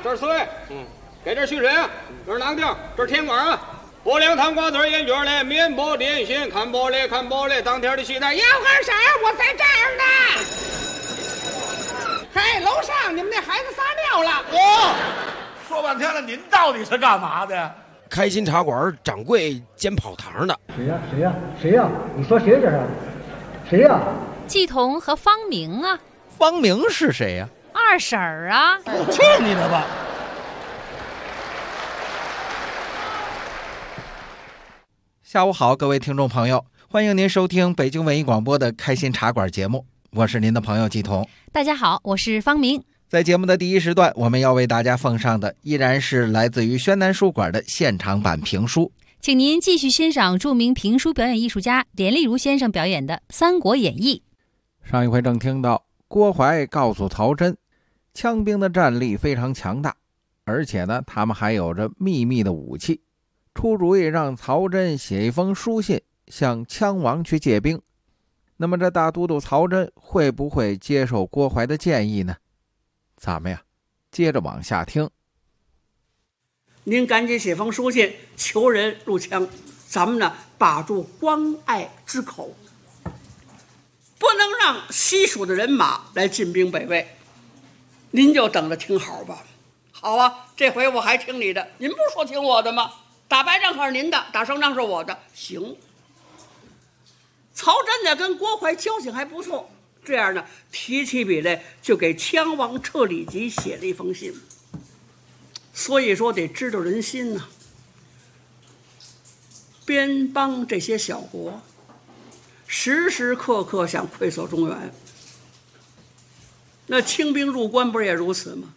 这是水，给这蓄水啊，这是囊丁，这是甜瓜啊。薄凉糖瓜子烟卷嘞，面包点心，看包嘞，当天的西餐， 要根绳，我在这儿呢。嘿，楼上你们那孩子撒尿了。 说半天了，您到底是干嘛的？ 开心茶馆掌柜兼跑堂的。 谁呀？你说谁这是？谁呀？ 季彤和方明啊。 方明是谁呀？ 二婶儿啊。 去你的吧！ 下午好，各位听众朋友，欢迎您收听北京文艺广播的开心茶馆节目，我是您的朋友季彤。 大家好，我是方明。 在节目的第一时段，我们要为大家奉上的依然是来自于宣南书馆的现场版评书， 请您继续欣赏著名评书表演艺术家连丽如先生表演的《三国演义》。 上一回正听到郭淮告诉曹真，羌兵的战力非常强大，而且呢，他们还有着秘密的武器，出主意让曹真写一封书信向羌王去借兵。那么这大都督曹真会不会接受郭淮的建议呢？咱们呀，接着往下听。 您赶紧写封书信求人入羌，咱们呢把住关隘之口，不能让西蜀的人马来进兵北魏。您就等着听好吧。好啊，这回我还听你的，您不是说听我的吗？打败仗可是您的，打胜仗是我的。行。曹真呢跟郭淮交情还不错，这样呢提起笔来就给羌王车里吉写了一封信。所以说得知道人心呐。边邦这些小国时时刻刻想溃锁中原，那清兵入关不是也如此吗？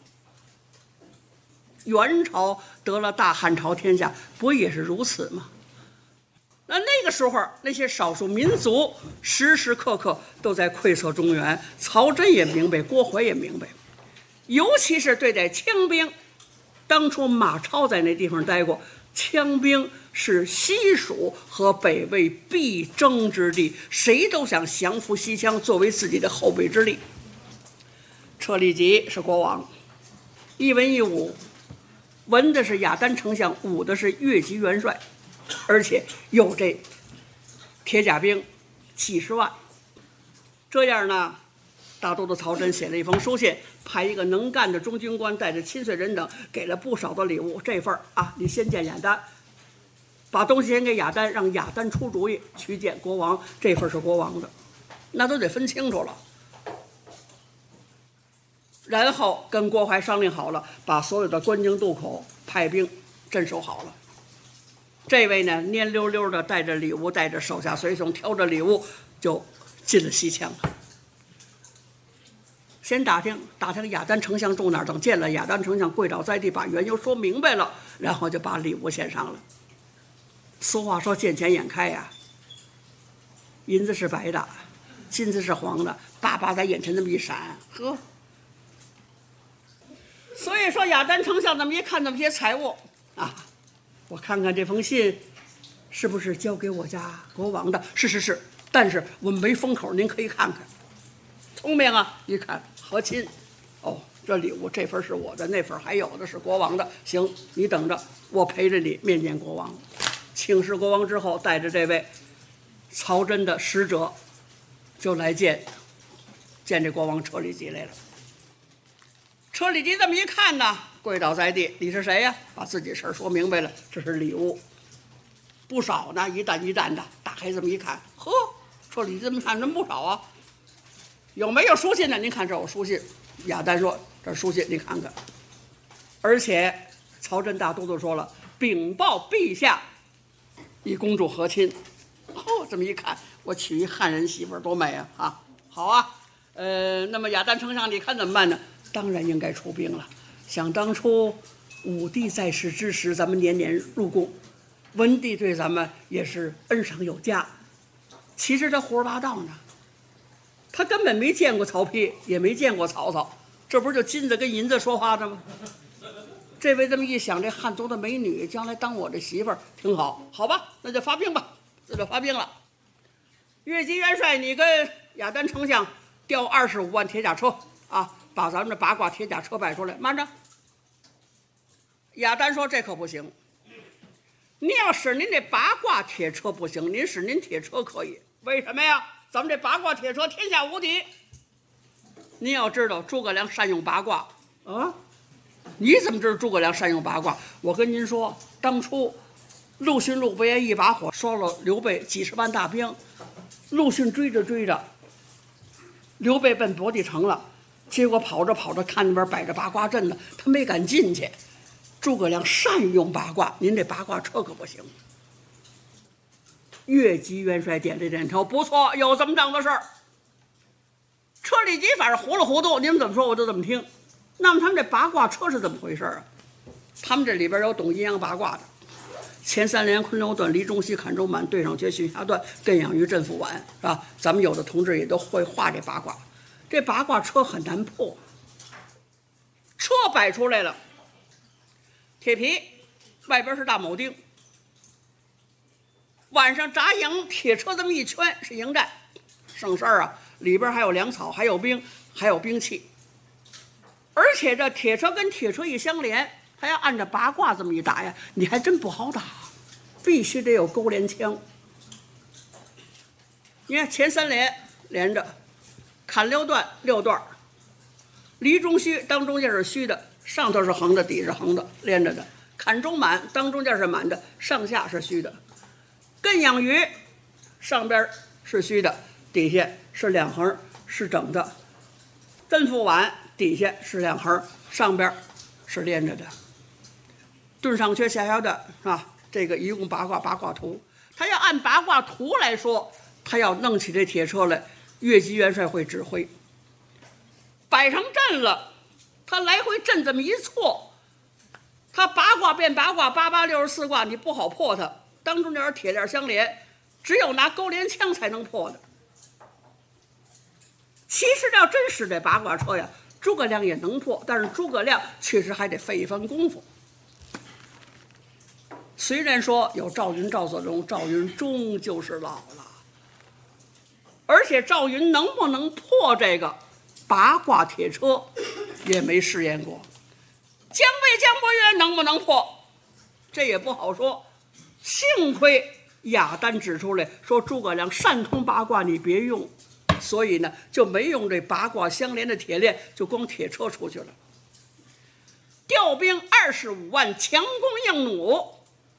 元朝得了大汉朝天下，不也是如此吗？那个时候那些少数民族时时刻刻都在溃锁中原，曹真也明白，郭淮也明白，尤其是对待羌兵，当初马超在那地方待过，羌兵是西蜀和北魏必争之地，谁都想降服西羌作为自己的后备之力。车里吉是国王，一文一武，文的是雅丹丞相，武的是越级元帅，而且有这铁甲兵几十万。这样呢，大都督曹真写了一封书信，派一个能干的中军官带着亲随人等，给了不少的礼物。这份啊，你先见雅丹，把东西先给雅丹，让雅丹出主意去见国王。这份是国王的，那都得分清楚了。然后跟郭淮商量好了，把所有的关京渡口派兵镇守好了。这位呢，蔫溜溜的带着礼物，带着手下随从，挑着礼物就进了西羌了。先打听雅丹丞相住哪儿，等见了雅丹丞相跪倒在地，把缘由说明白了，然后就把礼物献上了。俗话说见钱眼开呀，银子是白的，金子是黄的，叭叭在眼前那么一闪，呵。所以说雅丹丞相那么一看那么些财物啊，我看看这封信是不是交给我家国王的？是，但是我们没封口，您可以看看。聪明啊，一看和亲，哦，这礼物这份是我的，那份还有的是国王的。行，你等着，我陪着你面见国王。请示国王之后，带着这位曹真的使者就来见这国王车里吉来了。车里吉这么一看呢，跪倒在地，你是谁呀？把自己事儿说明白了，这是礼物，不少呢，一担一担的。打开这么一看，呵，车里吉这么看真不少啊。有没有书信呢？您看这有书信。雅丹说这书信你看看，而且曹真大都督说了，禀报陛下，与公主和亲。哦，这么一看，我娶一汉人媳妇多美啊！啊，好啊。那么雅丹丞相，你看怎么办呢？当然应该出兵了。想当初武帝在世之时，咱们年年入贡，文帝对咱们也是恩赏有加。其实他胡说八道呢，他根本没见过曹丕，也没见过曹操，这不是就金子跟银子说话的吗？这位这么一想，这汉族的美女将来当我的媳妇儿挺好，好吧，那就发兵吧，这就发兵了。越级元帅，你跟雅丹丞相调25万铁甲车啊，把咱们这八卦铁甲车摆出来。慢着， 亚丹说：“这可不行，您要使您这八卦铁车不行，您使您铁车可以。为什么呀？咱们这八卦铁车天下无敌。您要知道，诸葛亮善用八卦啊。你怎么知道诸葛亮善用八卦？我跟您说，当初陆逊、陆伯言一把火烧了刘备几十万大兵，陆逊追着追着，刘备奔博地城了，结果跑着跑着看那边摆着八卦阵呢，他没敢进去。诸葛亮善用八卦，您这八卦车可不行。越级元帅点了点头，不错，有这么档子事儿。车里几反正糊里糊涂，你们怎么说我就怎么听。那么他们这八卦车是怎么回事啊？他们这里边有懂阴阳八卦的，前三连、昆仑段、离中西、坎中满、对上缺、巽下断、艮养鱼、震复丸，是吧？咱们有的同志也都会画这八卦。这八卦车很难破，车摆出来了，铁皮外边是大铆钉，晚上扎营，铁车这么一圈是营寨，省事儿啊！里边还有粮草，还有兵，还有兵器。而且这铁车跟铁车一相连，他要按照八卦这么一打呀，你还真不好打，必须得有勾连枪。你看前三连连着，坎六段6段，离中虚，当中间是虚的，上头是横的，底是横的，连着的。坎中满，当中间是满的，上下是虚的。艮养鱼，上边是虚的，底下是两横，是整的。震复丸底下是两横，上边是连着的。顿上缺下下断是吧？这个一共八卦图，他要按八卦图来说，他要弄起这铁车来，越级元帅会指挥。摆上阵了，他来回阵这么一错，他八卦变八卦，8864卦，你不好破它。当中间铁链相连，只有拿勾连枪才能破的。其实要真使这八卦车呀，诸葛亮也能破，但是诸葛亮确实还得费一番功夫。虽然说有赵云、赵子龙，赵云终究是老了，而且赵云能不能破这个八卦铁车，也没试验过。姜维、姜伯约能不能破，这也不好说。幸亏亚丹指出来说诸葛亮善通八卦，你别用，所以呢就没用这八卦相连的铁链，就光铁车出去了。调兵25万，强攻硬弩，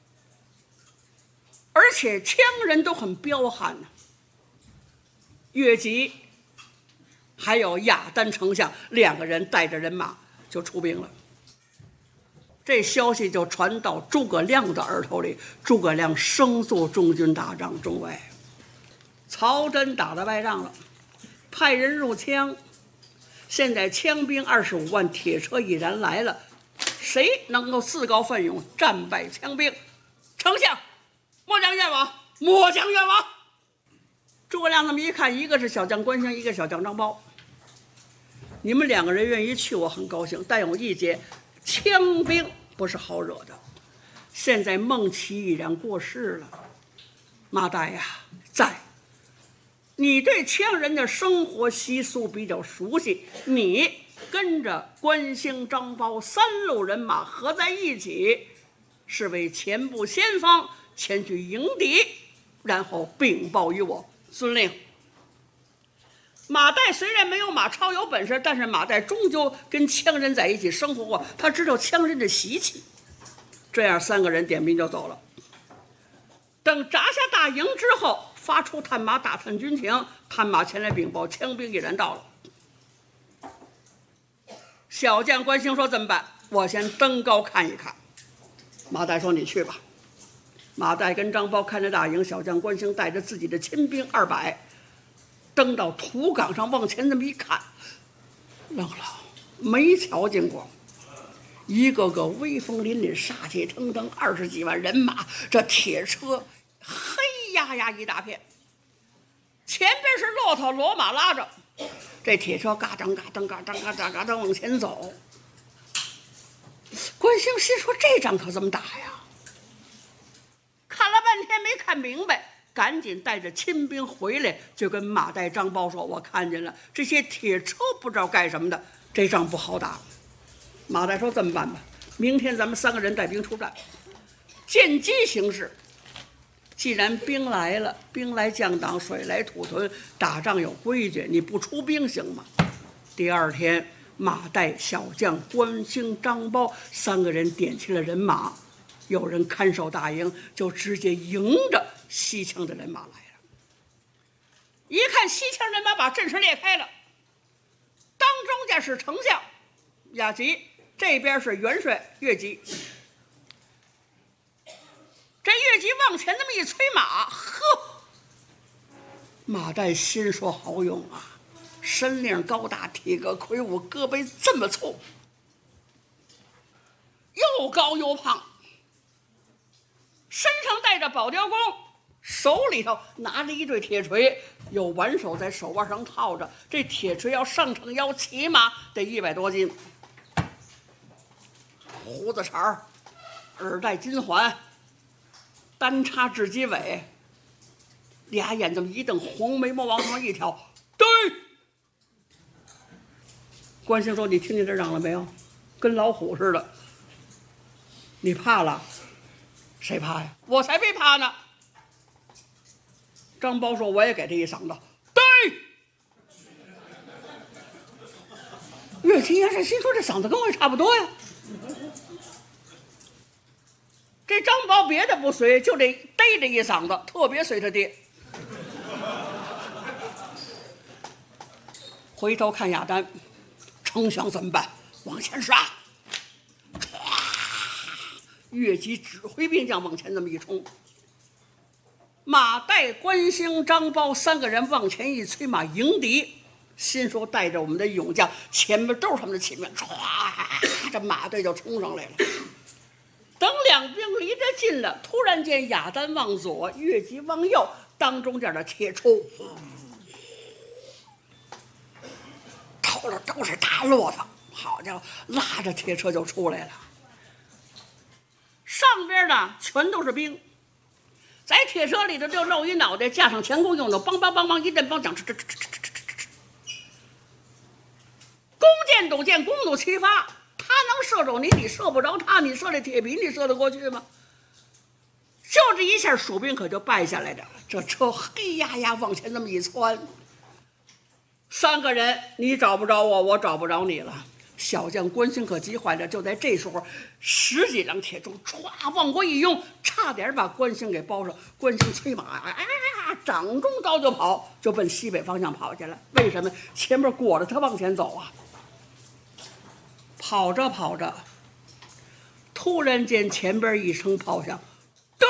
而且羌人都很彪悍呢。越级还有亚丹丞相2个人带着人马就出兵了。这消息就传到诸葛亮的耳朵里，诸葛亮生做中军大将中尉。曹真打了败仗了，派人入羌，现在羌兵25万，铁车已然来了，谁能够自告奋勇战败羌兵？丞相末将愿往，末将愿往。诸葛亮这么一看，一个是小将关兴，一个小将张苞，你们2个人愿意去，我很高兴，但有一节，羌兵不是好惹的。现在孟起已然过世了，马岱呀，在你对羌人的生活习俗比较熟悉，你跟着关兴、张苞3路人马合在一起，是为前部先锋前去迎敌，然后禀报于我。遵令。马岱虽然没有马超有本事，但是马岱终究跟羌人在一起生活过，他知道羌人的习气。这样3个人点兵就走了。等扎下大营之后，发出探马打探军情，探马前来禀报，羌兵已然到了。小将关兴说：“怎么办？我先登高看一看。”马岱说：“你去吧。”马岱跟张苞看着大营，小将关兴带着自己的亲兵200。登到土岗上，往前这么一看，愣了，没瞧见过，一个个威风凛凛，杀气腾腾，20几万人马，这铁车黑压压一大片，前边是骆驼骡马拉着，这铁车嘎噔嘎噔嘎噔嘎噔嘎噔往前走。关兴心说：“这仗可怎么打呀？”看了半天没看明白，赶紧带着亲兵回来，就跟马岱、张苞说：“我看见了，这些铁车不知道干什么的，这仗不好打。”马岱说：“这么办吧， 明天咱们3个人带兵出战，见机行事。既然兵来了，兵来将挡，水来土屯，打仗有规矩，你不出兵行吗？第2天，马岱、小将关兴、张苞3个人点齐了人马，有人看守大营，就直接迎着西羌的人马来了。一看西羌人马把阵势裂开了，当中间是丞相雅吉，这边是元帅岳吉。这岳吉往前那么一催马，呵，马岱心说好勇啊，身领高大，体格魁梧，胳膊这么粗，又高又胖，身上带着宝雕弓，手里头拿着一对铁锤，有挽手在手腕上套着，这铁锤要上秤腰，起码得100多斤。胡子茬耳戴金环，单插雉鸡尾，俩眼这么一瞪，红眉毛往上一挑，对。关兴说：“你听见这嚷了没有？跟老虎似的。你怕了？谁怕呀？我才没怕呢。”张苞说：“我也给他一嗓子，对。”岳吉元帅心说：“这嗓子跟我也差不多呀。”这张苞别的不随，就得逮着一嗓子，特别随他爹。回头看雅丹，丞相怎么办？往前杀！岳吉指挥兵将往前这么一冲，马岱、关兴、张苞3个人往前一催马迎敌，心说带着我们的勇将，前面都是他们的骑兵，唰，这马队就冲上来了。等两兵离着近了，突然间雅丹往左，岳吉往右，当中间的铁杵头上都是大骆驼，好家伙，拉着铁车就出来了。上边呢全都是兵，在铁车里头就露一脑袋，架上前弓用的，梆梆梆梆一阵梆响，弓箭弩箭，弓弩齐发。他能射中你，你射不着他，你射这铁皮，你射得过去吗？就这一下，蜀兵可就败下来了。这车黑压压往前那么一窜，3个人你找不着我，我找不着你了。小将关兴可急坏了，就在这时候，10几辆铁柱歘往过一拥，差点把关兴给包上。关兴催马，掌中刀就跑，就奔西北方向跑去了。为什么？前面裹着他往前走啊。跑着跑着，突然间前边一声炮响，对。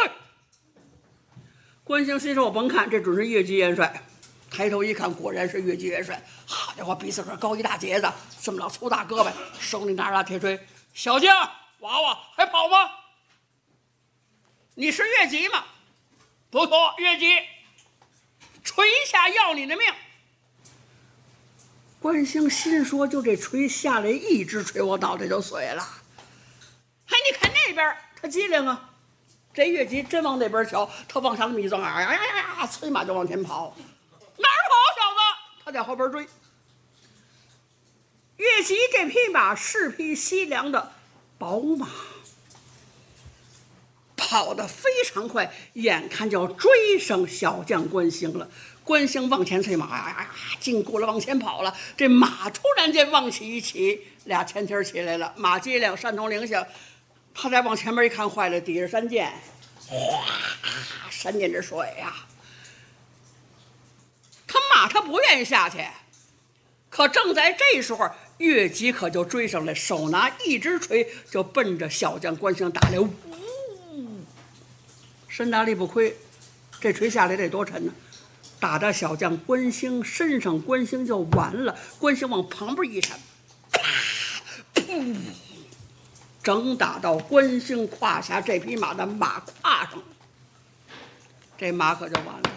关兴心说：“我甭看，这准是岳吉元帅。”抬头一看，果然是岳吉元帅。好家伙，鼻子上高一大截子，这么老粗大胳膊，手里拿着铁锤。小将娃娃还跑吗？你是岳吉吗？不错，岳吉。锤下要你的命。关兴心说：“就这锤下来一只锤，我脑袋就碎了。”嘿，你看那边，他机灵啊！这岳吉真往那边瞧，他往上那么一钻，催马就往前跑。哪儿跑，小子？他在后边追。岳吉这匹马是匹西凉的宝马，跑得非常快，眼看就要追上小将关兴了。关兴往前催马，进咕了往前跑了。这马突然间往起一起，俩前蹄起来了，马接两山头铃响。他再往前面一看，坏了，底下山涧，哗，山涧这水呀，他马他不愿意下去。可正在这时候，岳吉可就追上来，手拿一只锤就奔着小将关兴打来。身大力不亏，这锤下来得多沉呢？打到小将关兴身上，关兴就完了。关兴往旁边一闪，啪，噗，正打到关兴胯下这匹马的马胯上，这马可就完了。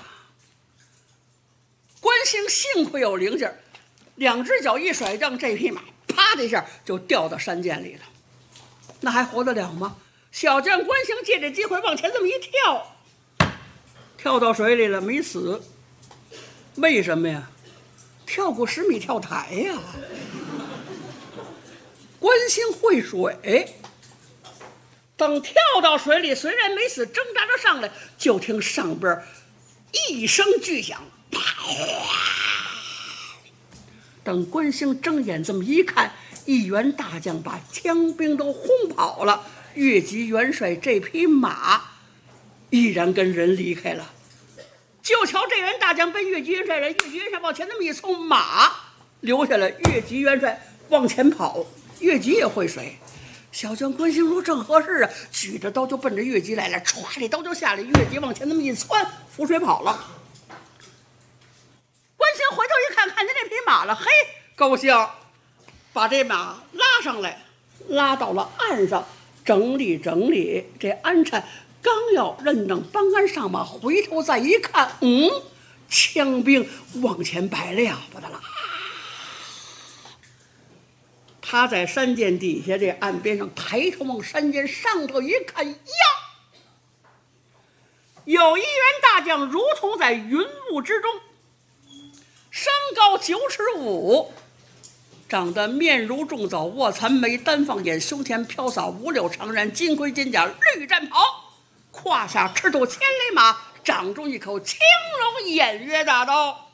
关兴幸亏有灵劲，两只脚一甩，让这匹马啪的一下就掉到山涧里了。那还活得了吗？小将关兴借这机会往前这么一跳，跳到水里了，没死。为什么呀？跳过10米跳台呀！关兴会水， 等跳到水里，虽然没死，挣扎着上来，就听上边一声巨响，啪！等关兴睁眼这么一看，一员大将把枪兵都轰跑了，越级元帅这匹马依然跟人离开了。就瞧这员大将奔越级元帅来，越级元帅往前那么一冲，马留下了，越级元帅往前跑。越级也会水，小将关兴说正合适啊，举着刀就奔着越级来了，歘，这刀就下来，越级往前那么一窜，浮水跑了。关兴回头一看，看见这匹马了，嘿，高兴，把这马拉上来，拉到了岸上，整理整理这鞍缠，刚要认正帮鞍上马，回头再一看，枪兵往前摆了不得了。他在山涧底下这岸边上抬头往山涧上头一看，呀，有一员大将如同在云雾之中，身高9尺5，长得面如重枣，卧蚕眉，丹凤眼，胸前飘洒五柳长髯，金盔金甲，绿战袍，胯下赤兔千里马，掌中一口青龙偃月大刀。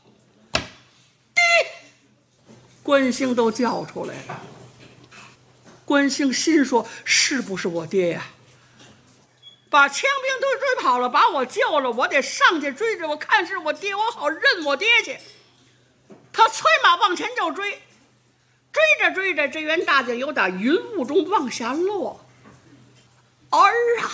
关兴都叫出来了。关兴心说：是不是我爹呀？把枪兵都追跑了，把我救了，我得上去追着，我看是我爹，我好认我爹去。他催马往前就追，追着追着，这员大将由打云雾中往下落。儿啊，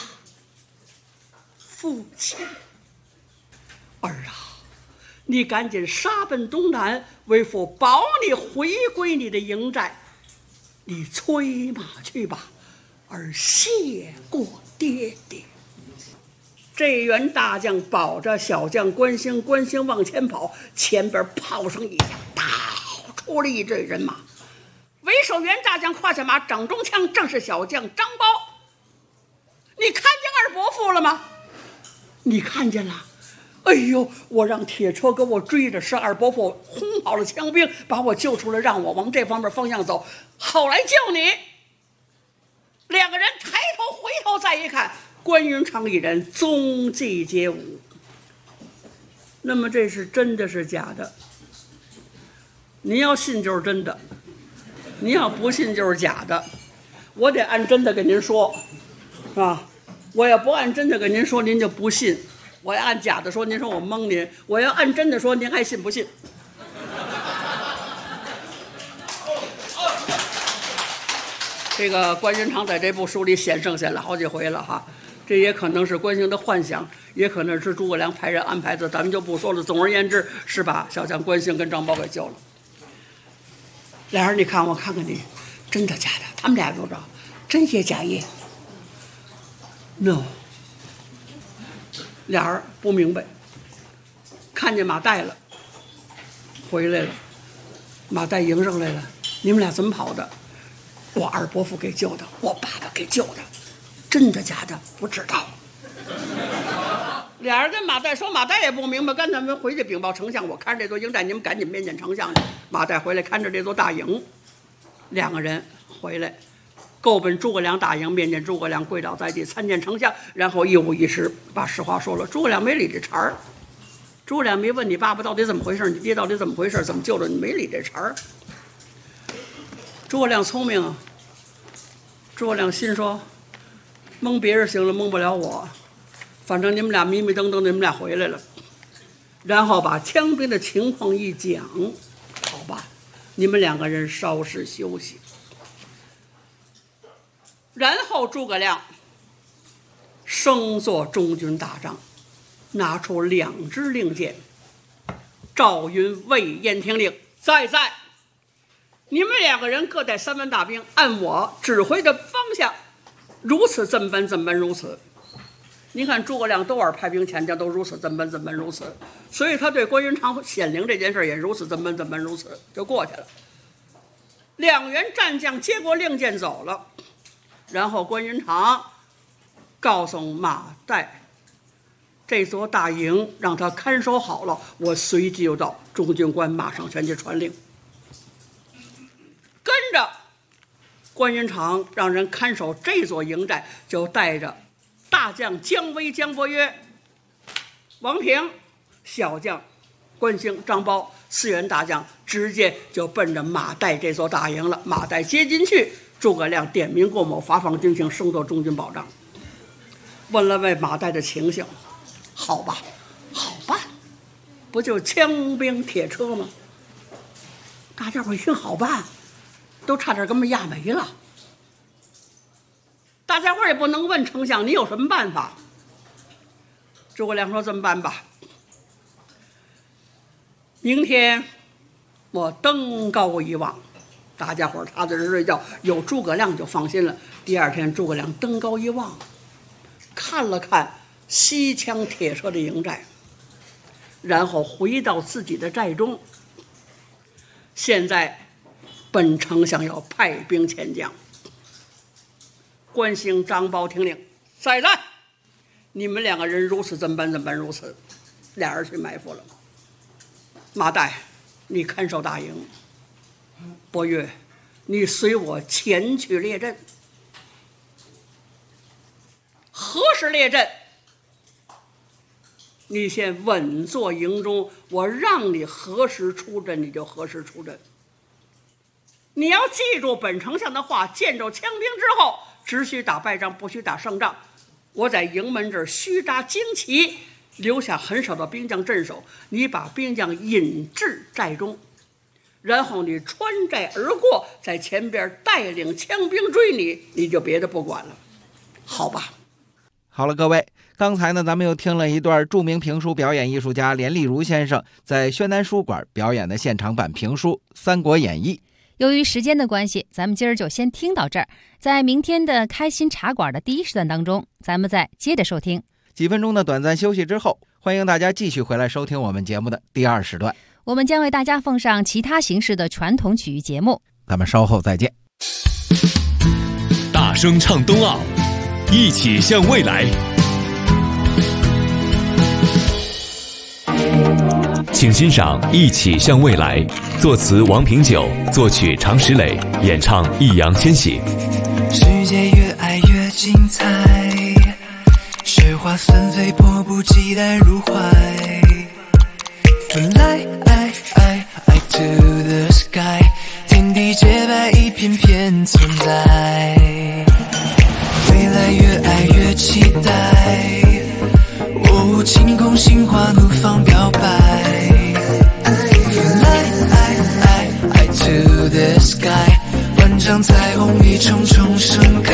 父亲，儿啊，你赶紧杀奔东南，为父保你回归你的营寨。你催马去吧，儿谢过爹爹。这员大将保着小将关兴，关兴往前跑，前边炮声一响，倒出了一队人马。为首员大将胯下马，掌中枪，正是小将张苞。你看见二伯父了吗？你看见了。哎呦，我让铁车给我追着，是二伯父轰跑了枪兵，把我救出来，让我往这方面方向走，好来救你。两个人抬头回头再一看，关云长一人踪迹皆无。那么这是真的是假的？您要信就是真的，您要不信就是假的。我得按真的跟您说啊，我要不按真的跟您说，您就不信。我要按假的说，您说我蒙您；我要按真的说，您还信不信？这个关云长在这部书里显圣显了好几回了哈，这也可能是关兴的幻想，也可能是诸葛亮派人安排的，咱们就不说了。总而言之，是把小将关兴跟张苞给救了。俩人，你看我看看你，真的假的？他们俩都知道，真业假业 ？No。俩人不明白，看见马带了，回来了，马带迎上来了。你们俩怎么跑的？我二伯父给救的，我爸爸给救的，真的假的不知道。俩人跟马带说，马带也不明白，刚才们回去禀报丞相，我看这座营寨，你们赶紧面见丞相去。马带回来看着这座大营，两个人回来。够奔诸葛亮大营，面见诸葛亮，跪倒在地，参见丞相，然后一五一十把实话说了。诸葛亮没理这茬儿，诸葛亮没问你爸爸到底怎么回事，你爹到底怎么回事，怎么救了你，没理这茬儿。诸葛亮聪明啊，诸葛亮心说，蒙别人行了，蒙不了我，反正你们俩迷迷瞪瞪，你们俩回来了。然后把枪兵的情况一讲，好吧，你们两个人稍事休息。然后诸葛亮升做中军大帐，拿出2支令箭，赵云、魏延听令，在你们两个人各带3万大兵，按我指挥的方向，如此这么般如此。您看诸葛亮多少派兵遣将，都如此这么般如此，所以他对关云长显灵这件事也如此这么般如此，就过去了。2员战将接过令箭走了。然后关云长告诉马岱，这座大营让他看守好了，我随即就到中军官马上前去传令。跟着关云长让人看守这座营寨，就带着大将姜维、姜伯约、王平、小将关兴、张苞4员大将，直接就奔着马岱这座大营了。马岱接进去，诸葛亮点名过某，发放军情，升做中军保障。问了问马岱的情形，好吧，好办，不就枪兵铁车吗？大家伙一听好办，都差点给我们压没了。大家伙也不能问丞相你有什么办法。诸葛亮说这么办吧，明天我登高一望，大家伙踏踏实实睡觉，有诸葛亮就放心了。第二天诸葛亮登高一望，看了看西羌铁车的营寨，然后回到自己的寨中。现在本丞相要派兵前将。关兴、张苞听令，再战！你们2个人如此怎般怎般如此，俩人去埋伏了。马岱，你看守大营；伯约，你随我前去列阵。何时列阵？你先稳坐营中，我让你何时出阵你就何时出阵。你要记住本丞相的话，见着枪兵之后，只许打败仗，不许打胜仗。我在营门这儿虚扎旌旗，留下很少的兵将镇守，你把兵将引至寨中，然后你穿寨而过，在前边带领枪兵追你，你就别的不管了，好吧？ 好了，各位，刚才呢，咱们又听了一段著名评书表演艺术家连丽如先生在宣南书馆表演的现场版评书《三国演义》。 由于时间的关系，咱们今儿就先听到这儿。在明天的开心茶馆的第1时段当中，咱们再接着收听。 几分钟的短暂休息之后，欢迎大家继续回来收听我们节目的第2时段。 我们将为大家奉上其他形式的传统曲艺节目。 咱们稍后再见。 大声唱冬奥，一起向未来。请欣赏《一起向未来》，作词王平久，作曲常石磊，演唱易烊千玺。 世界越爱越精彩，雪花纷飞，迫不及待入怀。Fly to the sky， 天地洁白，一片片存在。未来越爱越期待，哦，晴空心花怒放表白。Fly to the sky， 万丈彩虹一重重盛开。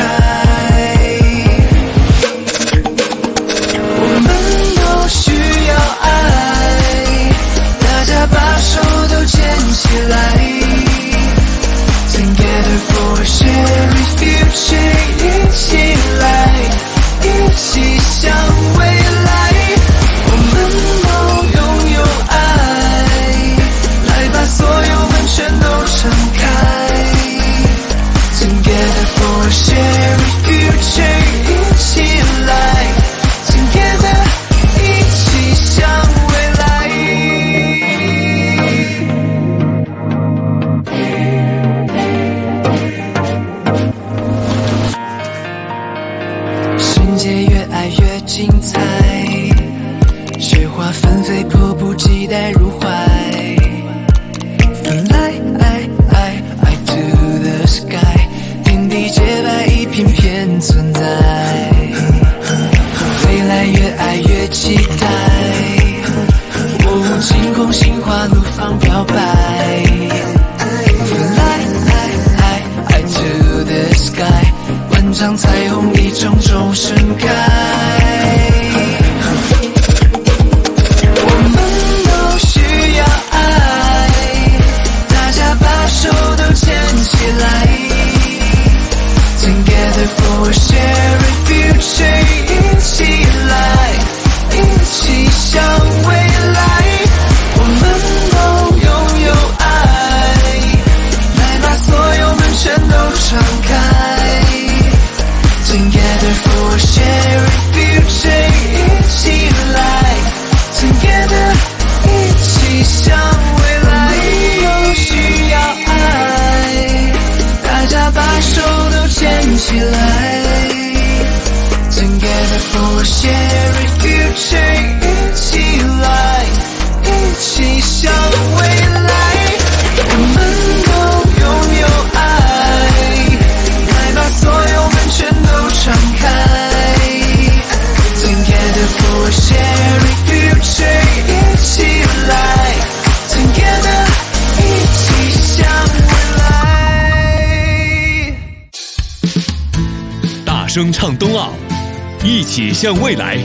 我们都需要爱，大家把手都牵起来。Together for a shared future， 一起来，一起向未来。我们都拥有爱，来把所有门全都敞开。Together for a shared future， 一起来 Together， 一起向未来。世界越爱越精彩，雪花纷飞，迫不及待入怀。Fly to the sky， 天地洁白，一片片存在。未来越爱越期待，哦，晴空心花怒放表白。Fly to the sky， 万丈彩虹一重重盛开。我们都需要爱，大家把手都牵起来。Together for a shared future， 一起来，一起向未来。我们都拥有爱， 声唱冬奥，一起向未来。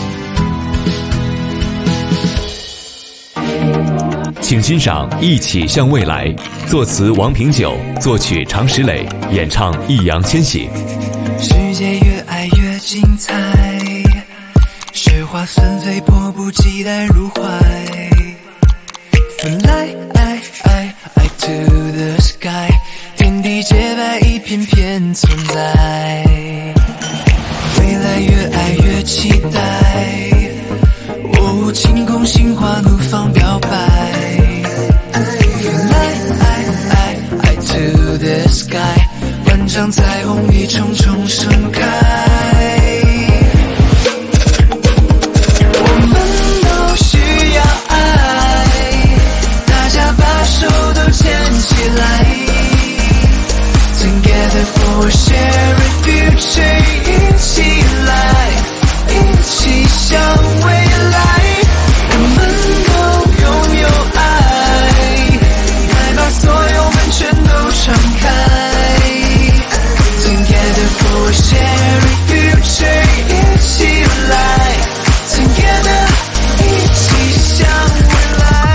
请欣赏《一起向未来》，作词王平久，作曲常石磊，演唱易烊千玺。 世界越爱越精彩，雪花纷飞，迫不及待入怀。Fly to the sky， 天地洁白，一片片存在。未来越爱越期待，哦，晴空心花怒放表白。Fly to the sky， 万丈彩虹一重重盛开。我们都需要爱，大家把手都牵起来。Together for a shared future， 一起来，一起向未来。我们都拥有爱，快把所有门全都敞开。Together for a shared future， 一起来 Together， 一起向未来。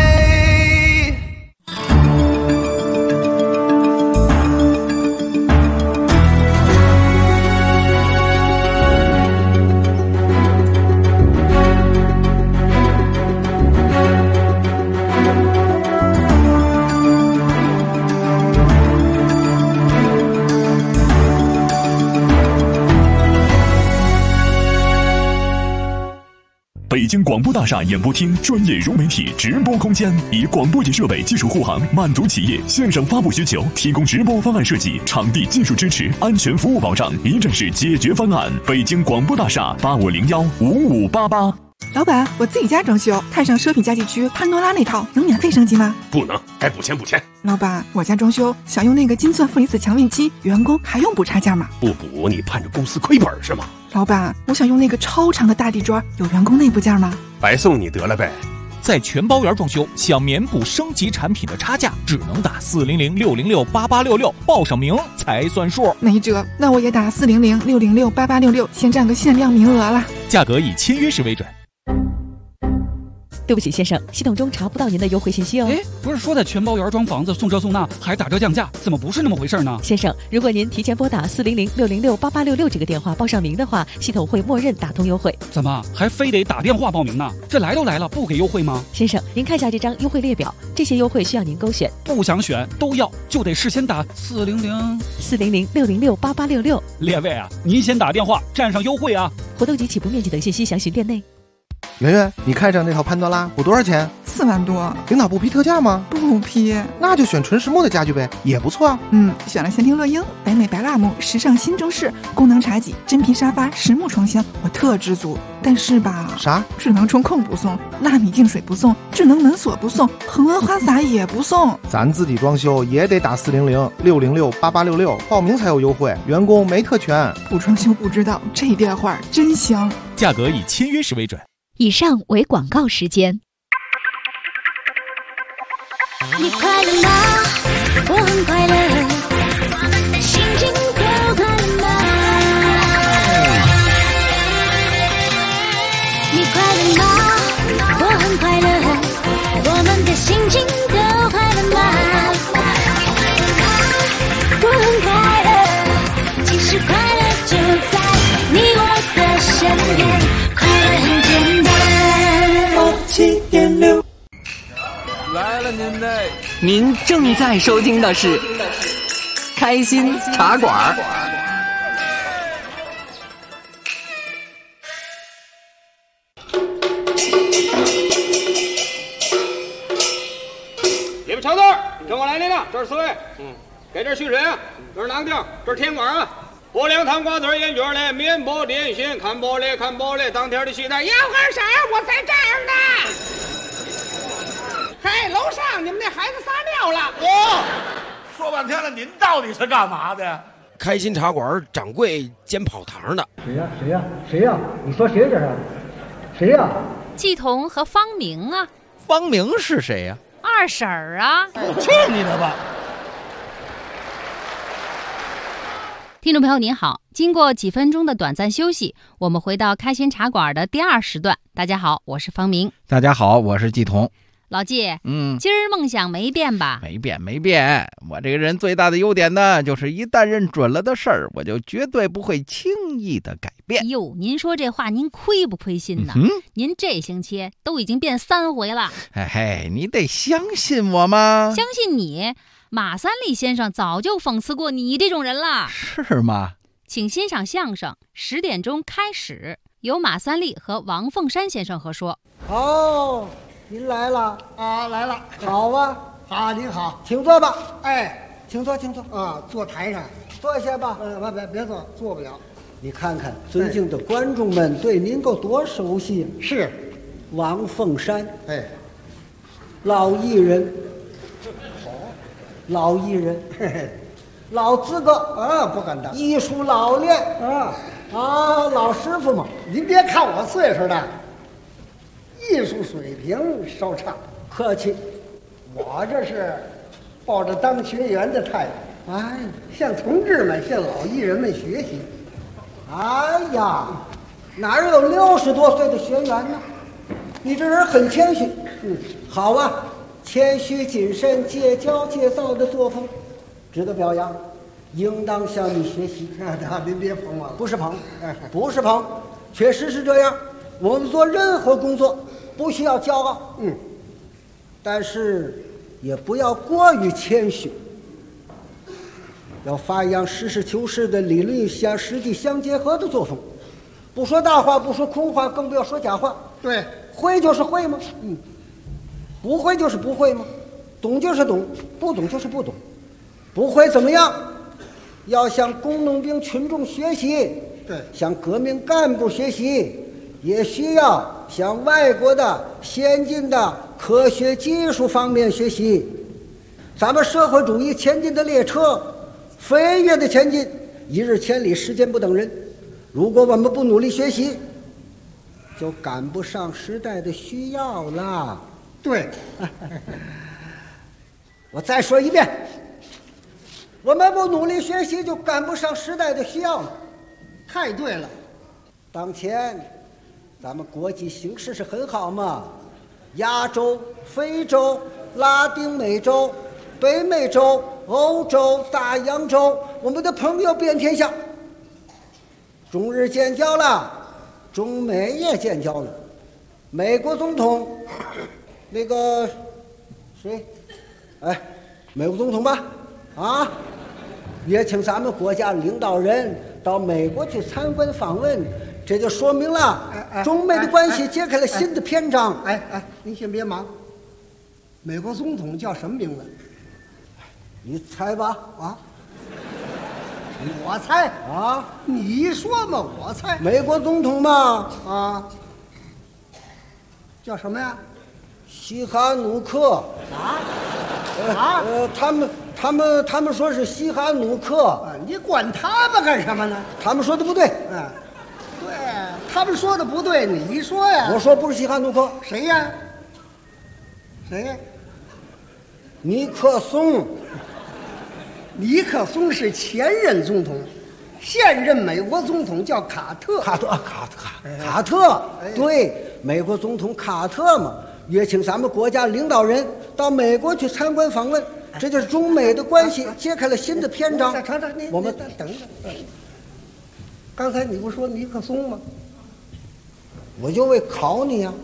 北京广播大厦演播厅专业融媒体直播空间，以广播级设备技术护航，满足企业线上发布需求，提供直播方案设计、场地技术支持、安全服务保障，一站式解决方案。北京广播大厦85015588。 老板，我自己家装修，看上奢品家具区潘多拉那套，能免费升级吗？ 不能，该补钱补钱。 老板，我家装修想用那个金钻负离子强运期，员工还用补差价吗？ 不补你盼着公司亏本是吗？ 老板，我想用那个超长的大地砖，有员工内部件吗？ 白送你得了呗。 在全包圆装修，想免补升级产品的差价，只能打400-606-8866，报上名才算数。 没辙，那我也打400-606-8866，先占个限量名额了。 价格以签约时为准。 对不起，先生，系统中查不到您的优惠信息哦。 哎，不是说在全包圆装房子送这送那还打折降价，怎么不是那么回事呢？ 先生，如果您提前拨打400-606-8866这个电话报上名的话，系统会默认打通优惠。 怎么还非得打电话报名呢？这来都来了，不给优惠吗？ 先生，您看一下这张优惠列表，这些优惠需要您勾选。 不想选都要，就得事先打 400-606-8866。 列位啊，您先打电话占上优惠啊！ 活动及起步面积等信息详询店内。 圆圆，你看上那套潘多拉补多少钱 ？4万多。 领导不批特价吗？ 不批。 那就选纯实木的家具呗，也不错啊。 选了仙庭乐英、北美白蜡木、时尚新中式、功能茶几、真皮沙发、实木床箱，我特知足。但是吧， 啥？ 智能中控不送，纳米净水不送，智能门锁不送，恒温花洒也不送。 咱自己装修也得打400-606-8866，报名才有优惠，员工没特权。 不装修不知道，这电话真香。 价格以签约时为准。 以上为广告时间。 你快乐吗？我很快乐，我们的心情都快乐吗？你快乐吗？我很快乐，我们的心情都快乐吗？我很快乐，其实快乐就在你我的身边，快乐很简单。7.6 来了您正在收听的是开心茶馆。 你们瞧字，跟我来领导，这是4位，给这续水啊，这是囊丁，这是甜管啊，薄凉糖瓜子烟卷嘞，面包点心，看玻璃，当天的期待。 要喝啥？我在这儿呢。嘿，楼上你们那孩子撒尿了。 说半天了，您到底是干嘛的？ 开心茶馆掌柜兼跑堂的。 谁呀？你说谁这是？谁呀？ 季彤和方明啊。 方明是谁呀？ 二婶儿啊。 去你的吧！ 听众朋友您好，经过几分钟的短暂休息，我们回到开心茶馆的第2时段。大家好，我是方明。 大家好，我是季彤。 老季，今儿梦想没变吧？ 没变。我这个人最大的优点呢，就是一旦认准了的事儿，我就绝对不会轻易的改变。 哟，您说这话您亏不亏心呢？您这星期都已经变3回了。 嘿，你得相信我吗？ 相信你。马三立先生早就讽刺过你这种人了。 是吗？ 请欣赏相声，10点钟开始，由马三立和王凤山先生合说。 哦，您来了啊，来了。 好啊， 好，您好， 请坐吧。 哎， 请坐啊，坐台上， 坐下吧。 别坐，坐不了。 你看看尊敬的观众们对您够多熟悉。 是， 王凤山，老艺人。老艺人，老资格啊，不敢当。 艺术老练老师傅嘛。 您别看我岁数大，艺术水平稍差。 客气， 我这是抱着当学员的态度，向同志们、向老艺人们学习。 哎呀，哪有60多岁的学员呢？你这人很谦虚。好啊。谦虚谨慎、戒骄戒躁的作风，值得表扬，应当向你学习。 您别捧我了， 不是捧，确实是这样。我们做任何工作不需要骄傲，但是也不要过于谦虚，要发扬实事求是的理论相实际相结合的作风，不说大话，不说空话，更不要说假话。 对， 会就是会吗？不会就是不会吗？懂就是懂，不懂就是不懂。不会怎么样？要向工农兵群众学习， 对， 向革命干部学习，也需要向外国的先进的科学技术方面学习。咱们社会主义前进的列车飞跃的前进，一日千里，时间不等人。如果我们不努力学习，就赶不上时代的需要了。 对， 我再说一遍，我们不努力学习就赶不上时代的需要了。 太对了， 当前咱们国际形势是很好嘛，亚洲、非洲、拉丁美洲、北美洲、欧洲、大洋洲，我们的朋友遍天下，中日建交了，中美也建交了，美国总统那个谁，美国总统吧，也请咱们国家领导人到美国去参观访问，这就说明了中美的关系揭开了新的篇章。 您先别忙，美国总统叫什么名字？ 你猜吧。 我猜你说嘛，我猜。 美国总统嘛， 叫什么呀？ 西哈努克。他们说是西哈努克。 你管他们干什么呢？ 他们说的不对。 对，他们说的不对，你说呀？ 我说不是西哈努克。 谁呀？ 尼克松。 尼克松是前任总统，现任美国总统叫卡特。 卡特，对，美国总统卡特嘛，约请咱们国家领导人到美国去参观访问，这就是中美的关系揭开了新的篇章。 我们等着。刚才你不说尼克松吗？ 我就为考你呀，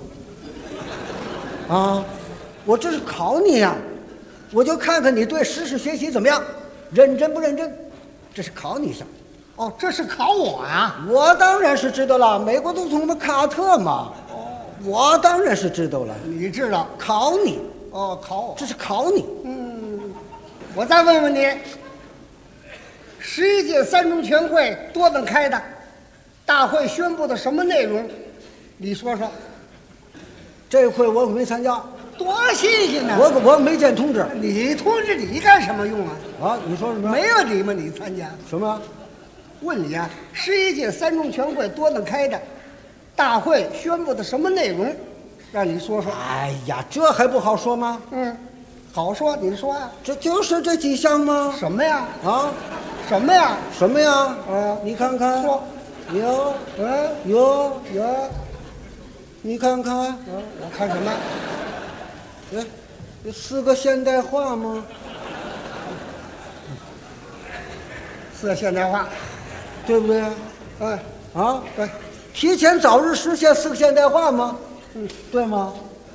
我这是考你呀，我就看看你对实事学习怎么样，认真不认真，这是考你一下。 这是考我呀？ 我当然是知道了，美国总统卡特嘛。我当然是知道了。 你知道？ 考你。 考我。 这是考你。 我再问问你，11届三中全会多能开的，大会宣布的什么内容？你说说。 这回我可没参加。 多新鲜呢！ 我没见通知。 你通知你干什么用啊？ 你说什么？ 没问题吗？你参加什么？ 问你啊，11届三中全会多能开的，大会宣布的什么内容？让你说说。 哎呀，这还不好说吗？ 好说，你说呀。 这就是这几项吗？ 什么呀？ 什么呀？ 什么呀？啊，你看看，有，有，你看看， 我看什么？ 这4个现代化吗 ？4个现代化， 对不对？ 哎， 啊，对，提前早日实现4个现代化吗？对吗？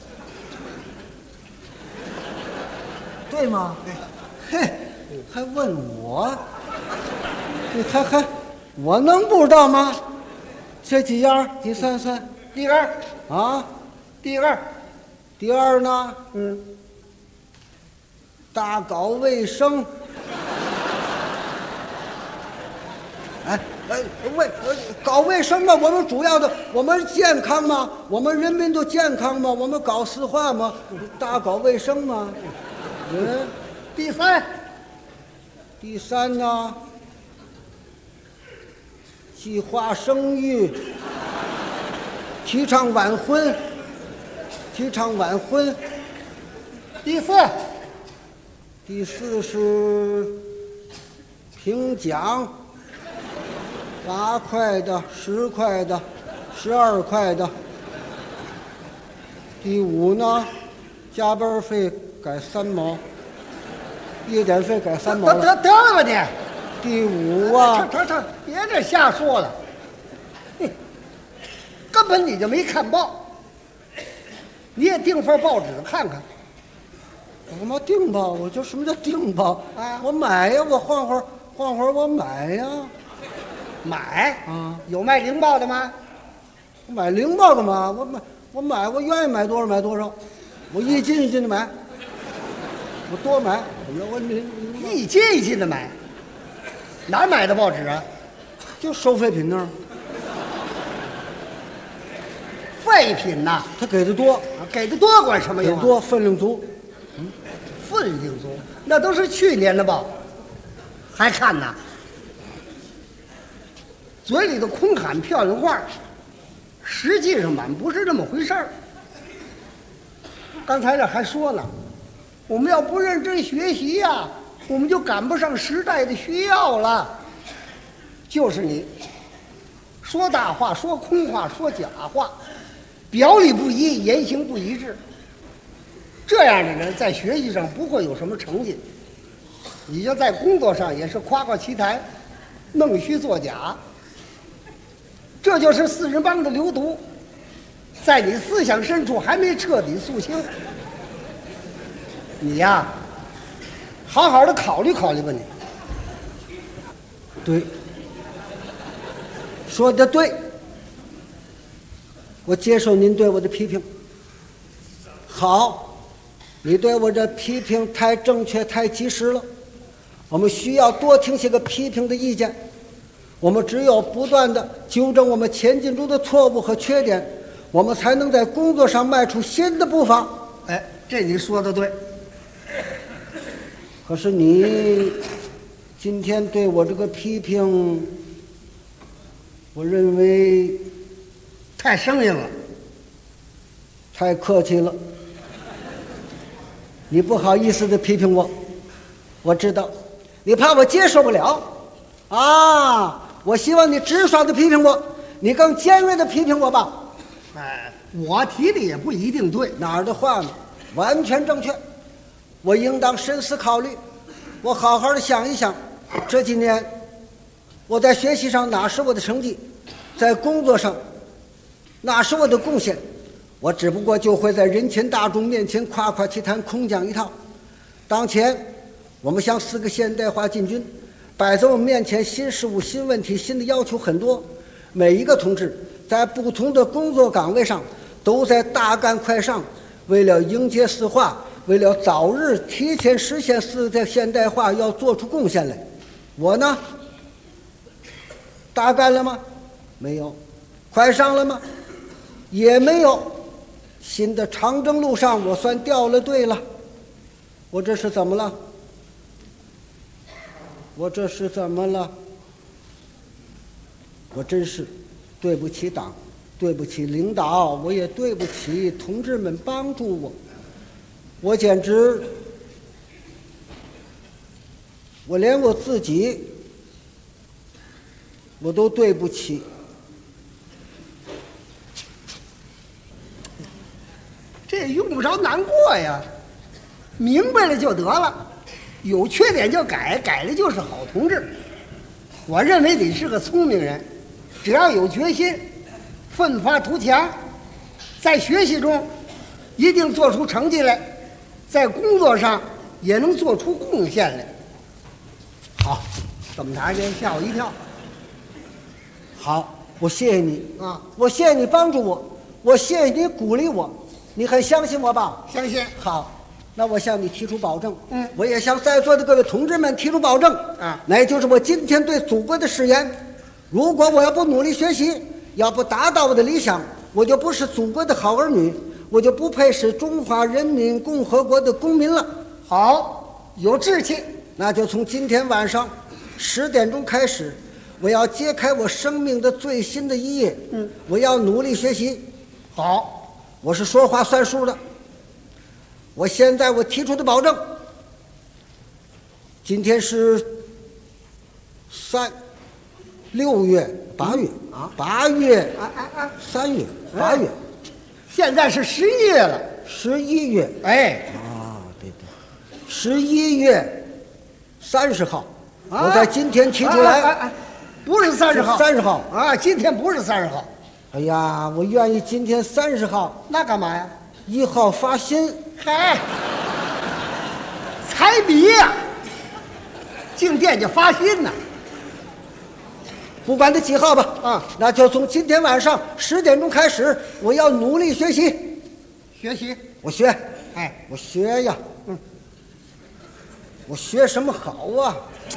对吗？嘿，还问我？你还，我能不知道吗？这几样，第三， 第二啊， 第二呢？大搞卫生。搞卫生嘛，我们主要的，我们健康嘛，我们人民都健康嘛，我们搞四化嘛，大搞卫生嘛。第三呢，计划生育，提倡晚婚。第四是评奖，8块的、10块的、12块的。第5呢，加班费改3毛，夜点费改3毛。 得了吧你！ 第5啊， 成，别这瞎说了，根本你就没看报，你也订份报纸看看。 我干嘛订报？我就什么叫订报啊？我买呀，我晃会儿，我买呀。 买啊？有卖零报的吗？ 我买零报干嘛？我买，我愿意买多少买多少，我一斤一斤的买，我多买。我一斤一斤的买，哪儿买的报纸啊？ 就收废品那儿。 废品呐， 他给的多， 给的多管什么用？ 给多，分量足。 分量足，那都是去年的报，还看呢？嘴里头空喊漂亮话，实际上满不是这么回事儿。刚才这还说了，我们要不认真学习呀，我们就赶不上时代的需要了。就是你说大话，说空话，说假话，表里不一，言行不一致。这样的人在学习上不会有什么成绩，你就在工作上也是夸夸其谈，弄虚作假。这就是四人帮的流毒，在你思想深处还没彻底肃清。你呀，好好的考虑考虑吧你。 对，说的对，我接受您对我的批评。好。你对我这批评太正确太及时了，我们需要多听些个批评的意见，我们只有不断的纠正我们前进中的错误和缺点，我们才能在工作上迈出新的步伐。 哎，这你说的对。 可是你今天对我这个批评，我认为太生硬了， 太客气了。你不好意思的批评我，我知道，你怕我接受不了，啊！我希望你直爽的批评我，你更尖锐的批评我吧。 哎，我提的也不一定对， 哪儿的话呢？完全正确。我应当深思考虑，我好好的想一想，这几年我在学习上哪是我的成绩，在工作上哪是我的贡献。我只不过就会在人前大众面前夸夸其谈，空讲一套。当前我们向4个现代化进军，摆在我们面前新事物、新问题、新的要求很多。每一个同志在不同的工作岗位上都在大干快上，为了迎接四化，为了早日提前实现4个现代化要做出贡献来。我呢，大干了吗？没有。快上了吗？也没有。新的长征路上我算掉了队了。我这是怎么了？我这是怎么了？我真是对不起党，对不起领导，我也对不起同志们帮助我。我简直，我连我自己我都对不起。 这也用不着难过呀，明白了就得了，有缺点就改，改了就是好同志。我认为你是个聪明人，只要有决心，奋发图强，在学习中一定做出成绩来，在工作上也能做出贡献来。好，怎么着给吓我一跳。 好，我谢谢你啊， 我谢谢你帮助我，我谢谢你鼓励我，你很相信我吧？ 相信。 好，那我向你提出保证，我也向在座的各位同志们提出保证啊， 那就是我今天对祖国的誓言：如果我要不努力学习，要不达到我的理想，我就不是祖国的好儿女，我就不配是中华人民共和国的公民了。 好，有志气。 那就从今天晚上10点钟开始，我要揭开我生命的最新的一页。我要努力学习。 好， 我是说话算数的。我现在我提出的保证，今天是6月8月啊，8月3月8月， 现在是11月了 ，11月， 哎， 对，11月30号，我在今天提出来， 不是30号 ，30号啊，今天不是30号。 哎呀，我愿意今天30号， 那干嘛呀 ？1号发薪。 嗨，彩笔呀，进店就发薪呢。 不管它几号吧，那就从今天晚上10点钟开始，我要努力学习。 学习， 我学， 哎， 我学呀，我学什么好啊？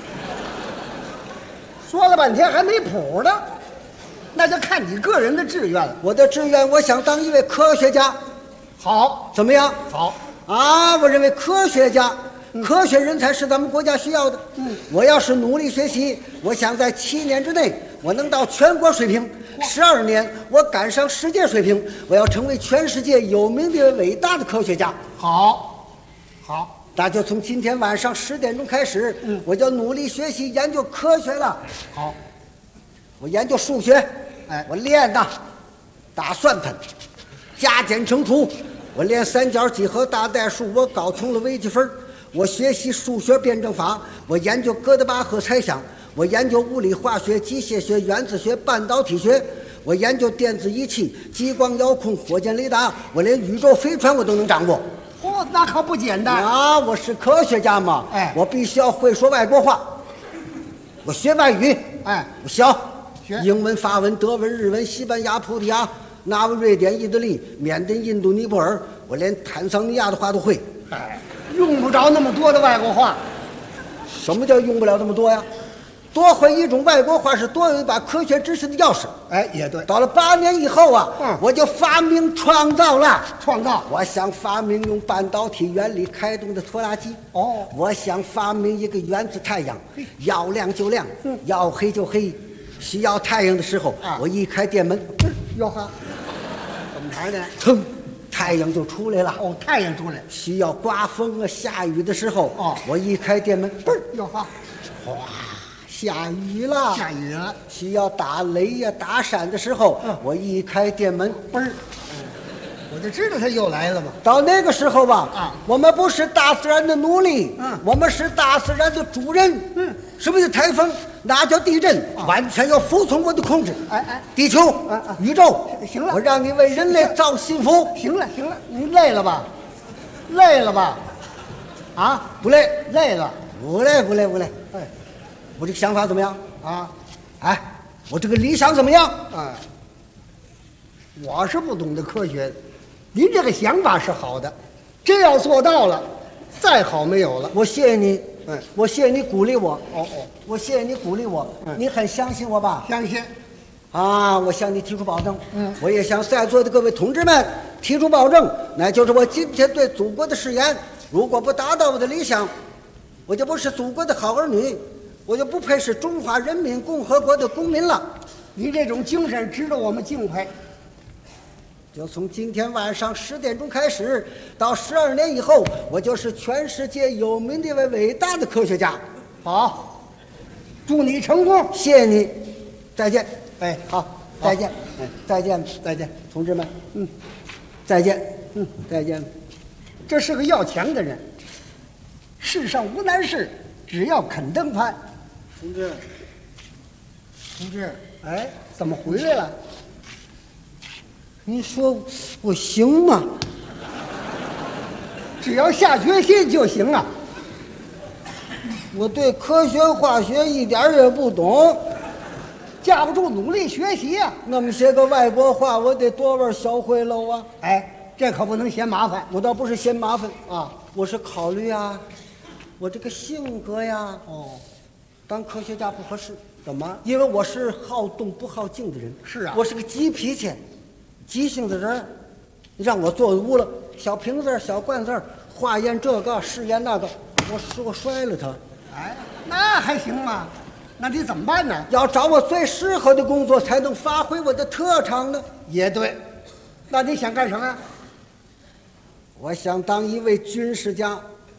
说了半天还没谱呢，那就看你个人的志愿了。 我的志愿，我想当一位科学家。 好， 怎么样？ 好啊！我认为科学家、科学人才是咱们国家需要的。我要是努力学习，我想在7年之内，我能到全国水平；12年，我赶上世界水平。我要成为全世界有名的伟大的科学家。 好，好， 那就从今天晚上10点钟开始，我就努力学习研究科学了。 好， 我研究数学，哎，我练呐，打算盘，加减乘除。我练三角几何、大代数，我搞通了微积分。我学习数学辩证法，我研究哥德巴赫猜想，我研究物理化学、机械学、原子学、半导体学，我研究电子仪器、激光遥控、火箭雷达，我连宇宙飞船我都能掌握。 哦，那可不简单啊！我是科学家嘛，哎，我必须要会说外国话。我学外语， 哎， 我学英文、法文、德文、日文、西班牙、葡萄牙、纳威、瑞典、意大利、缅甸、印度、尼泊尔，我连坦桑尼亚的话都会。 哎，用不着那么多的外国话。 什么叫用不了这么多呀？多会一种外国话是多有一把科学知识的钥匙。 哎，也对。 到了8年以后啊，我就发明创造了。 创造， 我想发明用半导体原理开动的拖拉机。 哦， 我想发明一个原子太阳，要亮就亮，要黑就黑。需要太阳的时候，我一开电门， 哟呵，怎么着呢？ 噌，太阳就出来了。 哦，太阳出来。 需要刮风啊、下雨的时候，我一开电门，嘣儿， 哟呵， 哗，下雨了。 下雨了。 需要打雷呀、打闪的时候，我一开电门，嘣儿。 我就知道他又来了嘛。 到那个时候吧，我们不是大自然的奴隶，我们是大自然的主人。什么叫台风？那叫地震，完全要服从我的控制。 哎， 地球，宇宙， 行了， 我让你为人类造幸福。 行了，您累了吧？累了吧？啊， 不累， 累了， 不累。 哎， 我这个想法怎么样啊？ 哎，我这个理想怎么样？ 哎，我是不懂得科学的。您这个想法是好的，真要做到了，再好没有了。 我谢谢你，我谢谢你鼓励我。 哦， 我谢谢你鼓励我。你很相信我吧？ 相信。 啊，我向你提出保证。我也向在座的各位同志们提出保证，那就是我今天对祖国的誓言。如果不达到我的理想，我就不是祖国的好儿女，我就不配是中华人民共和国的公民了。 你这种精神值得我们敬佩。 就从今天晚上10点钟开始，到12年以后，我就是全世界有名的一位伟大的科学家。 好，祝你成功。 谢谢你。 再见。 哎，好， 再见。哎，再见，再见，同志们。再见。再见。 这是个要强的人。世上无难事，只要肯登攀。同志，哎，怎么回来了？ 你说我行吗？ 只要下决心就行啊。 我对科学化学一点也不懂， 架不住努力学习啊。 那么些个外国话，我得多玩小会喽啊！ 哎，这可不能嫌麻烦。 我倒不是嫌麻烦啊，我是考虑啊，我这个性格呀，当科学家不合适。 怎么？ 因为我是好动不好静的人。 是啊， 我是个急脾气、急性子人。你让我做无了小瓶子、小罐子，化验这个，试验那个，我摔了它。 哎，那还行吗？那你怎么办呢？ 要找我最适合的工作，才能发挥我的特长呢。 也对。那你想干什么呀？ 我想当一位军事家。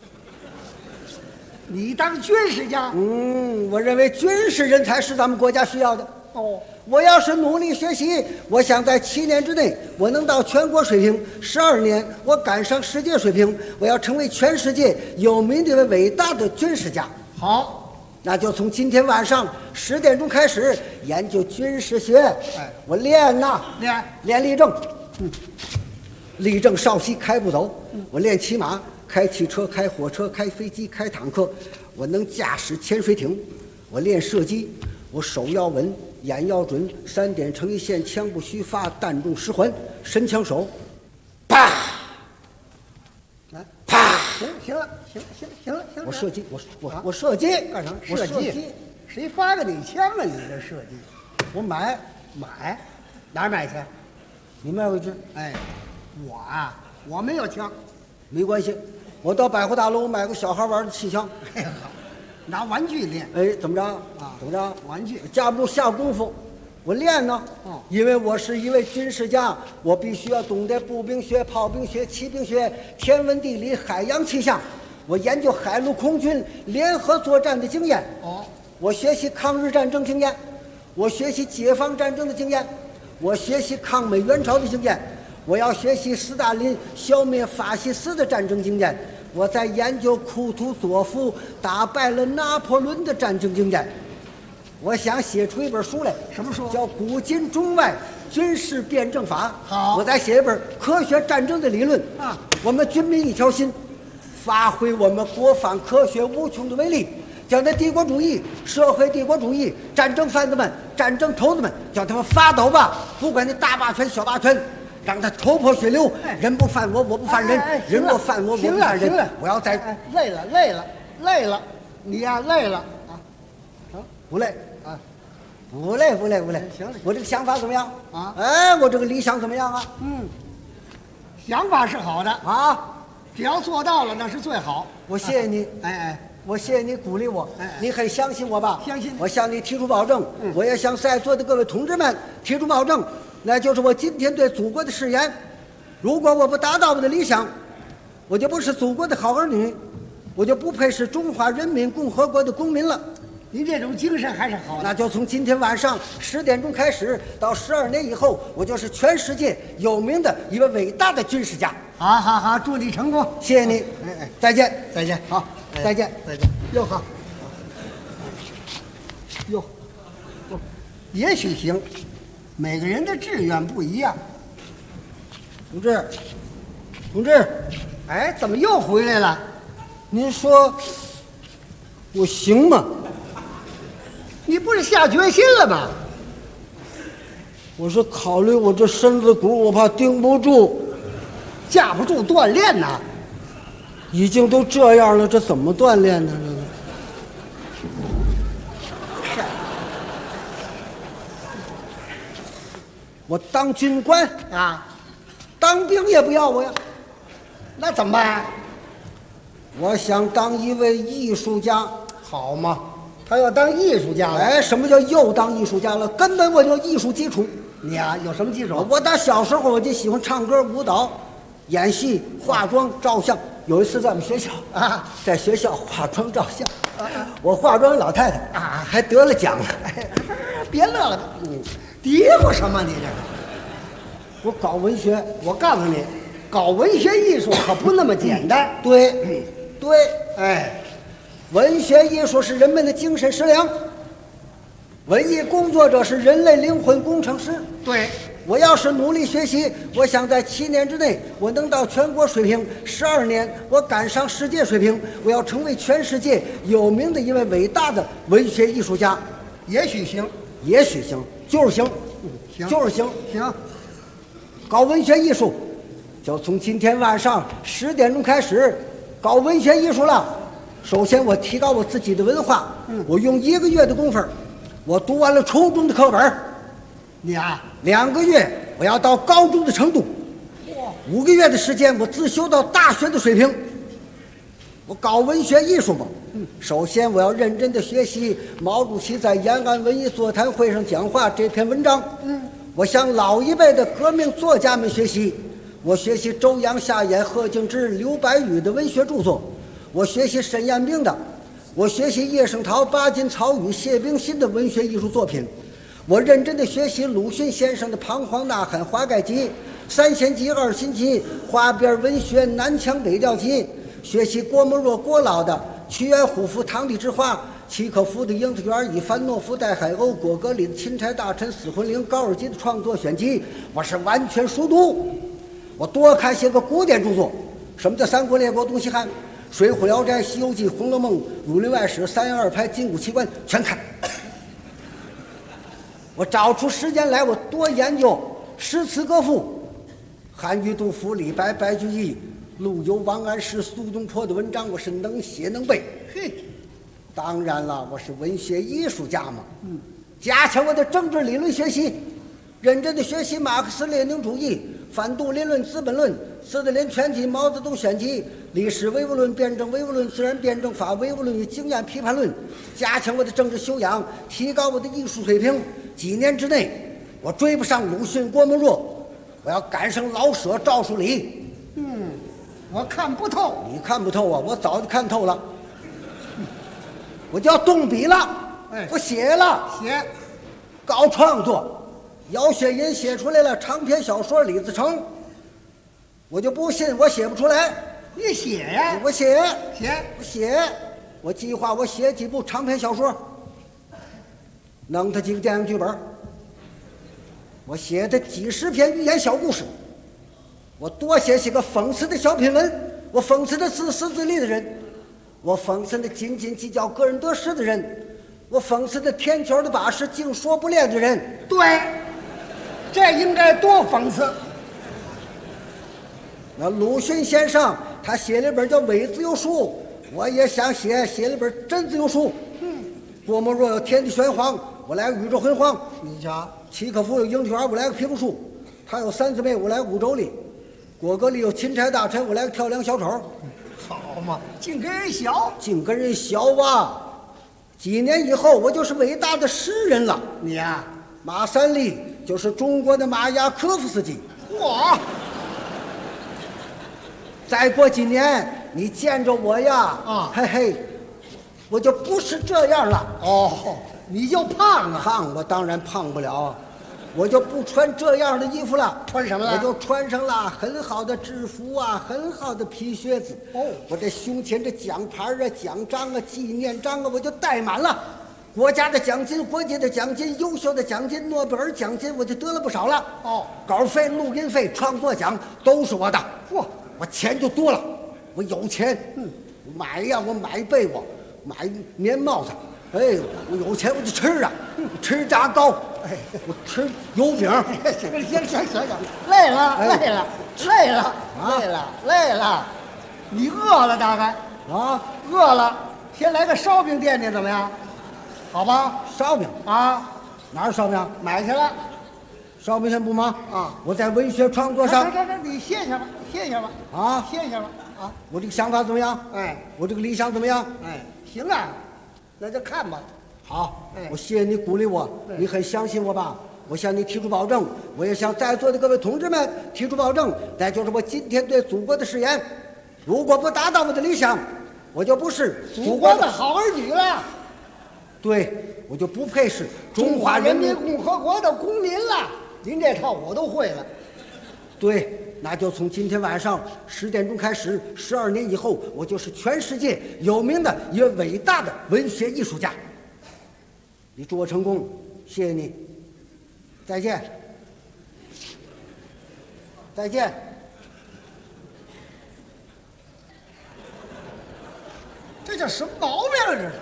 你当军事家？ 我认为军事人才是咱们国家需要的。我要是努力学习，我想在7年之内，我能到全国水平；12年，我赶上世界水平。我要成为全世界有名的伟大的军事家。 好， 那就从今天晚上10点钟开始研究军事学。 哎， 我练呐，练立正。立正稍息，开步走。我练骑马。开汽车，开火车，开飞机，开坦克，我能驾驶潜水艇。我练射击，我手要稳，眼要准，3点成一线，枪不虚发，弹中10环，神枪手，啪， 来，啪，行了， 我射击，我射击干啥？ 射击， 谁发给你枪啊？你这射击， 我买， 哪儿买去？ 你卖我一支。 哎，我啊，我没有枪。 没关系，我到百货大楼买个小孩玩的气枪。 哎好，拿玩具练。 哎，怎么着啊？ 怎么着？ 玩具架不住下功夫，我练呢。因为我是一位军事家，我必须要懂得步兵学、炮兵学、骑兵学、天文地理、海洋气象。我研究海陆空军联合作战的经验。我学习抗日战争经验，我学习解放战争的经验，我学习抗美援朝的经验。我要学习斯大林消灭法西斯的战争经验，我在研究库图佐夫打败了拿破仑的战争经验。我想写出一本书来， 什么书？ 叫《古今中外军事辩证法》。 好， 我再写一本科学战争的理论。我们军民一条心，发挥我们国防科学无穷的威力，将那帝国主义、社会帝国主义、战争贩子们、战争头子们，叫他们发抖吧！不管你大霸权、小霸权。让他头破血流，人不犯我，我不犯人；人若犯我，我不犯人。我要在累了，你呀累了啊？ 不累啊？不累。 行了， 我这个想法怎么样啊？哎，我这个理想怎么样啊？ 想法是好的啊， 只要做到了那是最好。 我谢谢你，我谢谢你鼓励我，你很相信我吧？ 相信。 我向你提出保证，我也向在座的各位同志们提出保证。那就是我今天对祖国的誓言，如果我不达到我的理想，我就不是祖国的好儿女，我就不配是中华人民共和国的公民了。 您这种精神还是好的。 那就从今天晚上10点钟开始，到12年以后，我就是全世界有名的一位伟大的军事家。 好，祝你成功， 谢谢你。再见。 好， 再见。 哟好，哟，也许行。每个人的志愿不一样。 同志， 哎，怎么又回来了？ 您说我行吗？ 你不是下决心了吗？ 我是考虑我这身子骨，我怕顶不住， 架不住锻炼呐。 已经都这样了，这怎么锻炼呢？我当军官啊， 当兵也不要我呀， 那怎么办？ 我想当一位艺术家， 好嘛？他要当艺术家了。 哎，什么叫又当艺术家了？根本我就艺术基础。 你呀，有什么基础？ 我打小时候我就喜欢唱歌、舞蹈、演戏、化妆、照相。有一次在我们学校啊，在学校化妆照相，我化妆老太太啊，还得了奖了。 别乐了， 嘀咕什么？你这我搞文学， 我告诉你，搞文学艺术可不那么简单。 对，哎，文学艺术是人们的精神食粮，文艺工作者是人类灵魂工程师。 对， 我要是努力学习，我想在7年之内我能到全国水平，12年我赶上世界水平，我要成为全世界有名的一位伟大的文学艺术家。 也许行， 也许行，就是行， 行， 就是行， 行。 搞文学艺术，就从今天晚上10点钟开始搞文学艺术了。首先，我提高我自己的文化，我用1个月的功夫，我读完了初中的课本。 你啊 ，2个月我要到高中的程度，5个月的时间我自修到大学的水平。我搞文学艺术嘛，首先我要认真的学习毛主席在延安文艺座谈会上讲话这篇文章。我向老一辈的革命作家们学习，我学习周扬、夏衍、贺敬之、刘白羽的文学著作，我学习沈彦兵的，我学习叶圣陶、巴金、曹禺、谢冰心的文学艺术作品。我认真地学习鲁迅先生的《彷徨呐喊》《华盖集》《三弦集》《二新集》《花边文学》《南腔北调集》，学习郭沫若、郭老的《屈原虎符堂弟之花》，契诃夫的《樱桃园》，以凡诺夫、戴海鸥，果戈里的《钦差大臣死魂灵》，高尔基的创作选集，我是完全熟读。我多看些个古典著作，什么叫三国列国东西汉、水浒聊斋、西游记、红楼梦、儒林外史、三言二拍、金谷奇观，全看。我找出时间来，我多研究诗词歌赋，韩愈、杜甫、李白、白居易、陆游、王安石、苏东坡的文章，我是能写能背。 嘿， 当然了，我是文学艺术家嘛。加强我的政治理论学习，认真的学习马克思列宁主义、反杜林论、资本论、斯大林全集、毛泽东选集、历史唯物论、辩证唯物论、自然辩证法唯物论与经验批判论，加强我的政治修养，提高我的艺术水平。几年之内，我追不上鲁迅、郭沫若，我要赶上老舍、赵树理。 我看不透。 你看不透啊，我早就看透了。我就要动笔了，我写了，搞创作。姚雪银写出来了长篇小说《李自成》，我就不信我写不出来。 你写呀？ 我写， 我写。我计划我写几部长篇小说，弄他几个电影剧本，我写的几10篇寓言小故事，我多写些个讽刺的小品文，我讽刺的自私自利的人，我讽刺的斤斤计较个人得失的人，我讽刺的天球的把式净说不练的人。 对，这应该多讽刺。 那鲁迅先生他写了一本叫《伪自由书》，我也想写了一本真自由书。郭沫若有天地玄黄，我来个宇宙洪荒。 你瞧， 契诃夫有樱桃园，我来个皮肤树；他有三姊妹，我来个五洲里；果戈里有钦差大臣，我来个跳梁小丑。 好嘛，净跟人学， 净跟人学啊！几年以后，我就是伟大的诗人了。 你呀， 马三立就是中国的马雅科夫斯基。 嚯！ 再过几年，你见着我呀，嘿嘿，我就不是这样了。 哦，你就胖了？ 胖，我当然胖不了，我就不穿这样的衣服了。 穿什么了？ 我就穿上了很好的制服啊，很好的皮靴子。我这胸前这奖牌啊、奖章啊、纪念章啊，我就带满了。国家的奖金、国际的奖金、优秀的奖金、诺贝尔奖金，我就得了不少了。稿费、录音费、创作奖都是我的。我钱就多了，我有钱，买呀，我买被窝，买棉帽子，哎，我有钱我就吃啊，吃炸糕，哎，我吃油饼。 行，累了，你饿了大概啊？ 饿了，先来个烧饼垫垫怎么样？好吧， 烧饼啊， 哪有烧饼？ 买去了。 烧饼先不忙啊， 我在文学创作上。 你歇下吧啊，歇下吧啊！ 我这个想法怎么样？ 哎， 我这个理想怎么样？ 哎，行啊，那就看吧。 好，我谢谢你鼓励我，你很相信我吧？我向你提出保证，我也向在座的各位同志们提出保证，那就是我今天对祖国的誓言。如果不达到我的理想，我就不是祖国的好儿女了。 对，我就不配是中华人民共和国的公民了。您这套我都会了。对，那就从今天晚上10点钟开始，12年以后，我就是全世界有名的一位伟大的文学艺术家。你祝我成功，谢谢你，再见，再见。 这叫什么毛病啊？这是？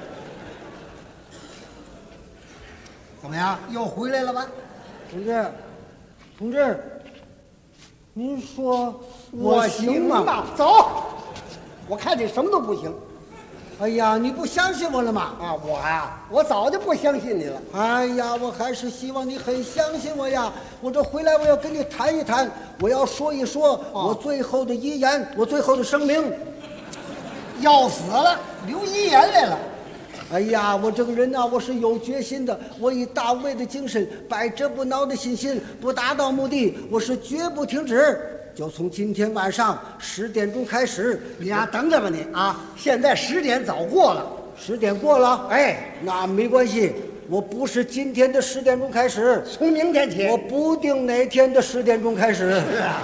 怎么样？又回来了吧？ 同志，您说我行吗？ 走，我看你什么都不行。 哎呀，你不相信我了吗？ 啊，我呀，我早就不相信你了。 哎呀，我还是希望你很相信我呀。我这回来，我要跟你谈一谈，我要说一说我最后的遗言，我最后的声明。 要死了，留遗言来了。 哎呀，我这个人呐，我是有决心的，我以大无畏的精神，百折不挠的信心，不达到目的，我是绝不停止。就从今天晚上10点钟开始， 你呀，等着吧你啊！现在10点早过了 ，10点过了， 哎， 那没关系，我不是今天的10点钟开始， 从明天起， 我不定哪天的10点钟开始。 是啊。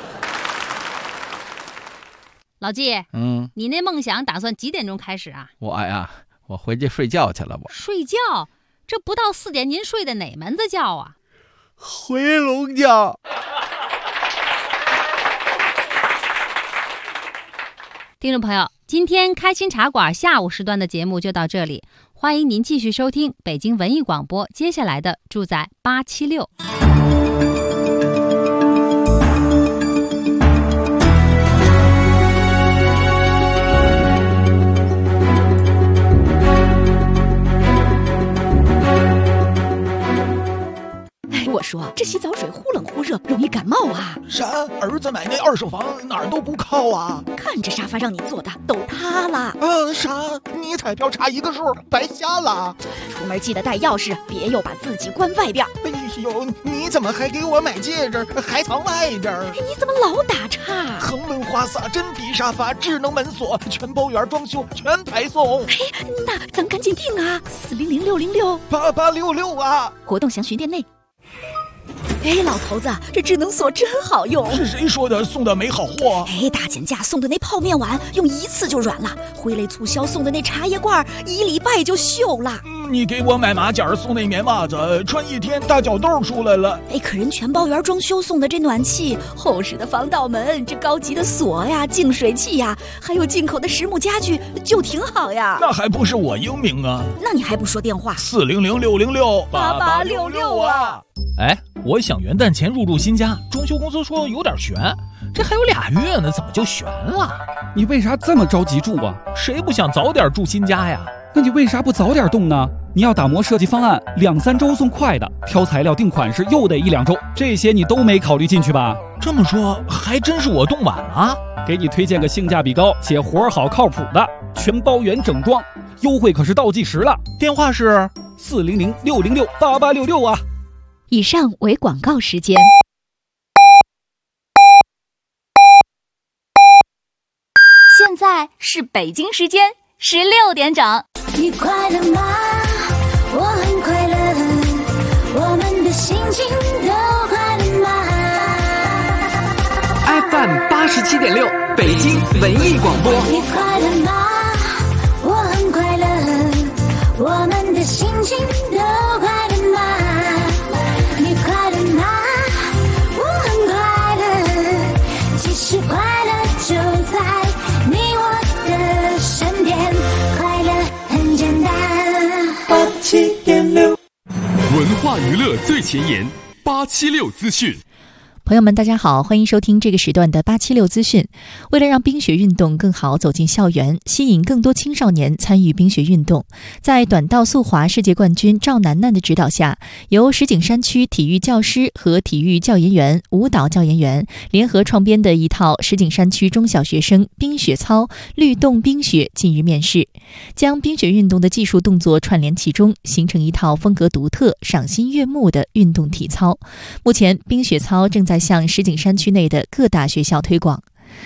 老纪，你那梦想打算几点钟开始啊？ 我回去睡觉去了不？ 睡觉？这不到4点，您睡的哪门子觉啊？ 回笼觉。 听众朋友，今天开心茶馆下午时段的节目就到这里，欢迎您继续收听北京文艺广播接下来的住在876。 我说这洗澡水忽冷忽热，容易感冒啊！ 啥？儿子买那2手房哪儿都不靠啊！ 看这沙发让你坐的都塌了。 啥？你彩票差1个数，白瞎了。 出门记得带钥匙，别又把自己关外边。 哎呦，你怎么还给我买戒指，还藏外边？ 你怎么老打岔？ 恒润花洒、真皮沙发、智能门锁，全包圆装修，全排送。 那咱赶紧订啊！400-606-8866 啊！ 活动详询店内。老头子，这智能锁真好用。 是谁说的送的没好货？ 大减价送的那泡面碗用1次就软了，挥泪促销送的那茶叶罐1礼拜就锈了。 你给我买马甲送那棉袜子，穿1天大脚痘出来了。 可人全包圆装修送的这暖气、厚实的防盗门、这高级的锁呀、净水器呀，还有进口的实木家具，就挺好呀。 那还不是我英明啊？ 那你还不说电话 ？400-606-8866啊！ 我想元旦前入住新家，装修公司说有点悬，这还有2月呢，怎么就悬了？ 你为啥这么着急住啊？ 谁不想早点住新家呀？ 那你为啥不早点动呢？你要打磨设计方案，2-3周送快的，挑材料定款式又得1-2周，这些你都没考虑进去吧？ 这么说，还真是我动晚了。 给你推荐个性价比高且活好靠谱的全包圆整装，优惠可是倒计时了。 电话是 400-606-8866啊。 以上为广告时间。 现在是北京时间16点整。 你快乐吗？我很快乐，我们的心情都快乐吗 ？FM 87.6，北京文艺广播。 你快乐吗？我很快乐，我们的心情都快乐吗？你快乐吗？我很快乐，其实快乐就在你我的身边，快乐很简单。 87.6，文化娱乐最前沿，876资讯。 朋友们，大家好，欢迎收听这个时段的876资讯。为了让冰雪运动更好走进校园，吸引更多青少年参与冰雪运动，在短道速滑世界冠军赵楠楠的指导下，由石景山区体育教师和体育教研员、舞蹈教研员联合创编的一套石景山区中小学生冰雪操律动冰雪近日面世，将冰雪运动的技术动作串联其中，形成一套风格独特、赏心悦目的运动体操。目前，冰雪操正在向石景山区内的各大学校推广。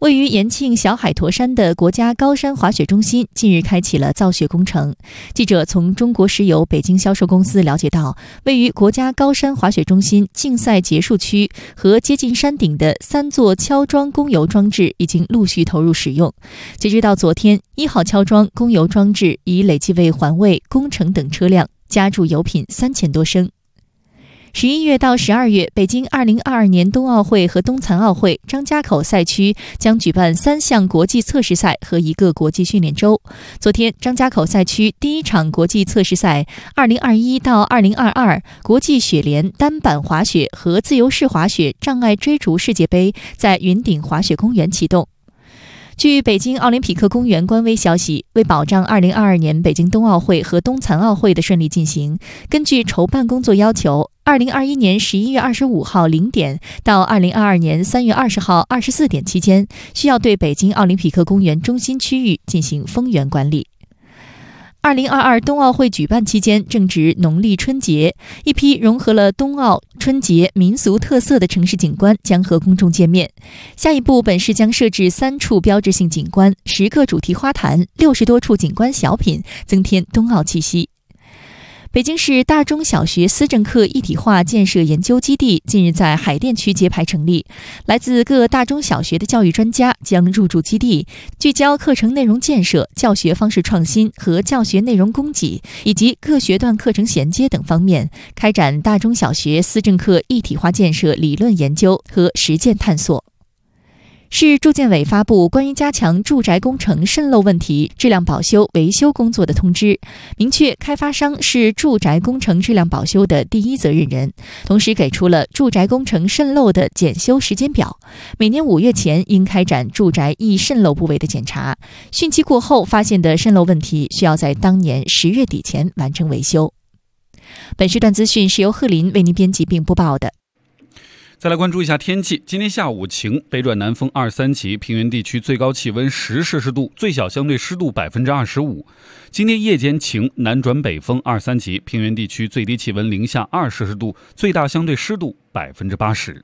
位于延庆小海坨山的国家高山滑雪中心近日开启了造雪工程。记者从中国石油北京销售公司了解到，位于国家高山滑雪中心竞赛结束区和接近山顶的3座敲桩供油装置已经陆续投入使用。截止到昨天，1号敲桩供油装置已累计为环卫、工程等车辆加注油品3000多升。11月到12月，北京2022年冬奥会和冬残奥会张家口赛区将举办3项国际测试赛和1个国际训练周。昨天，张家口赛区第1场国际测试赛2021到2022国际雪联单板滑雪和自由式滑雪障碍追逐世界杯在云顶滑雪公园启动。据北京奥林匹克公园官微消息，为保障2022年北京冬奥会和冬残奥会的顺利进行，根据筹办工作要求，2021年11月25号0点到2022年3月20号24点期间，需要对北京奥林匹克公园中心区域进行封园管理。2022冬奥会举办期间正值农历春节，一批融合了冬奥、春节民俗特色的城市景观将和公众见面。下一步，本市将设置3处标志性景观、10个主题花坛、60多处景观小品，增添冬奥气息。北京市大中小学思政课一体化建设研究基地近日在海淀区揭牌成立，来自各大中小学的教育专家将入驻基地，聚焦课程内容建设、教学方式创新和教学内容供给以及各学段课程衔接等方面，开展大中小学思政课一体化建设理论研究和实践探索。市住建委发布关于加强住宅工程渗漏问题质量保修维修工作的通知，明确开发商是住宅工程质量保修的第一责任人，同时给出了住宅工程渗漏的检修时间表，每年5月前应开展住宅易渗漏部位的检查，汛期过后发现的渗漏问题需要在当年10月底前完成维修。本时段资讯是由贺林为您编辑并播报的。 再来关注一下天气，今天下午晴，北转南风2、3级，平原地区最高气温10摄氏度，最小相对湿度25%。今天夜间晴，南转北风2、3级，平原地区最低气温零下2摄氏度，最大相对湿度80%。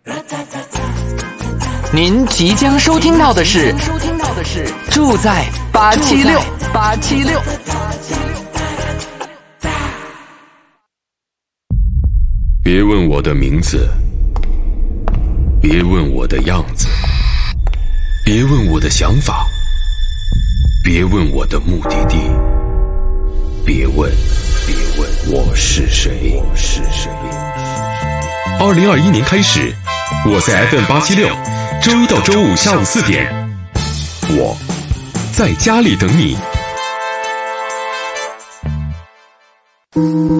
您即将收听到的是住在876。 别问我的名字，别问我的样子，别问我的想法，别问我的目的地，别问我是谁。2021年开始，我在 FM876，周一到周五下午4点，我在家里等你。